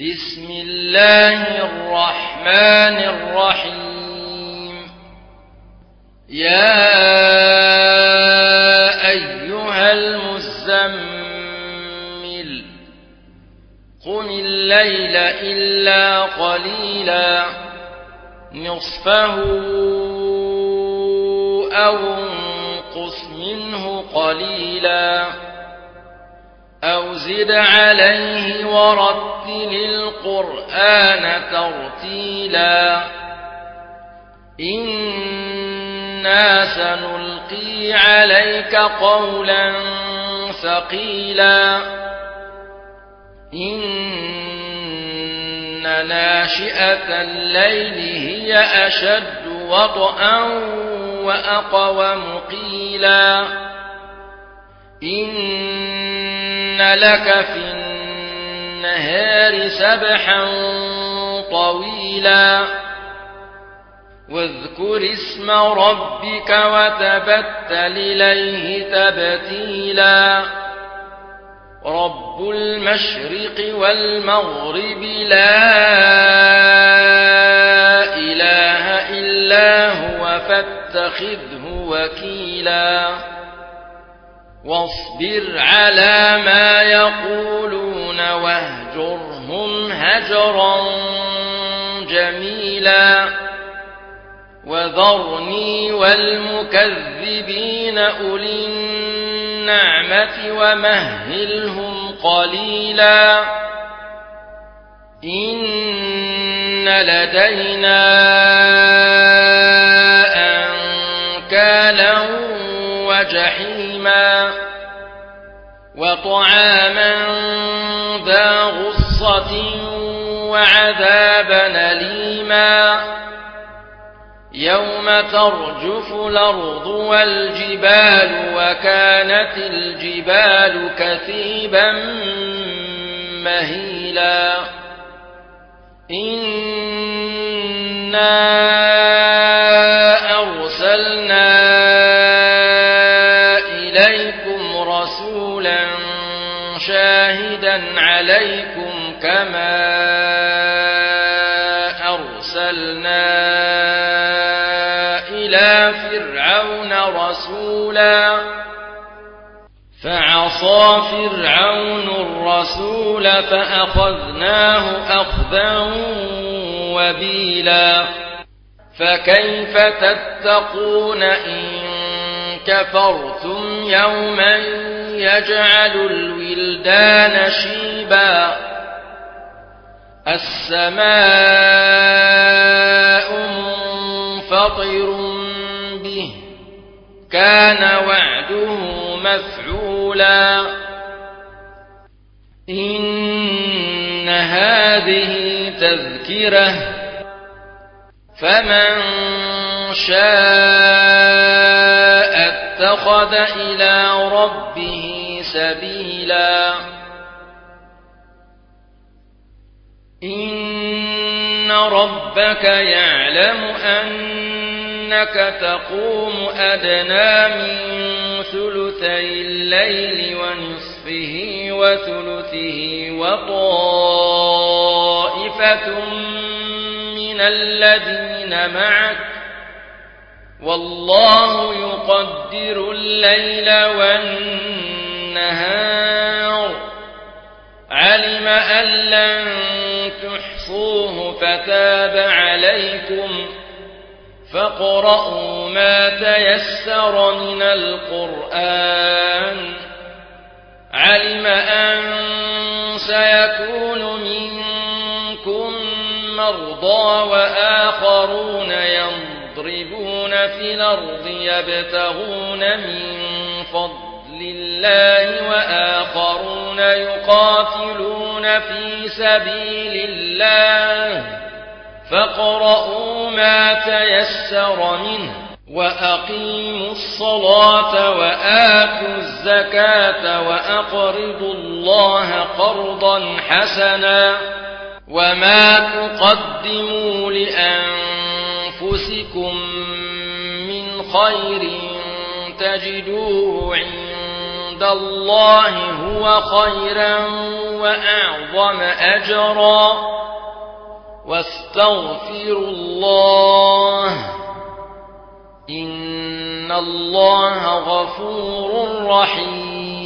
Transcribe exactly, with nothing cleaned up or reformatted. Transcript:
بسم الله الرحمن الرحيم يا أيها المزمل قم الليل إلا قليلا نصفه أو انقص منه قليلا أو زد عليه ورتل القرآن ترتيلا إنا سنلقي عليك قولا ثقيلا إن ناشئة الليل هي أشد وطئا وأقوم قيلا إن لك في النهار سبحا طويلا واذكر اسم ربك وتبتل إليه تبتيلا رب المشرق والمغرب لا إله إلا هو فاتخذه وكيلا واصبر على ما يقولون واهجرهم هجرا جميلا وذرني والمكذبين أولي النعمة ومهلهم قليلا إن لدينا أنكالا وجحيما وطعاما ذا غصة وعذابا أليما يوم ترجف الأرض والجبال وكانت الجبال كثيبا مهيلا إنا أرسلنا إليكم رسولا شاهدا عليكم كما أرسلنا إلى فرعون رسولا فعصى فرعون الرسول فأخذناه أخذا وبيلا فكيف تتقون إن كفرتم يوما يجعل الولدان شيبا السماء منفطر به كان وعده مفعولا إن هذه تذكرة فمن شاء اتخذ إلى ربه سبيلا إن ربك يعلم أنك تقوم أدنى من ثلثي الليل ونصفه وثلثه وطائفة من الذين معك والله يقدر الليل والنهار علم أن لن تحصوه فتاب عليكم فاقرؤوا ما تيسر من القرآن علم أن سيكون منكم مرضى وآخرون يضربون في الأرض يبتغون من فضل الله وآخرون يقاتلون في سبيل الله فاقرؤوا ما تيسر منه وأقيموا الصلاة وآتوا الزكاة وأقرضوا الله قرضا حسنا وما تقدموا لأنفسكم من خير تجدوه عند عند الله هو خيرا وأعظم أجرا واستغفروا الله إن الله غفور رحيم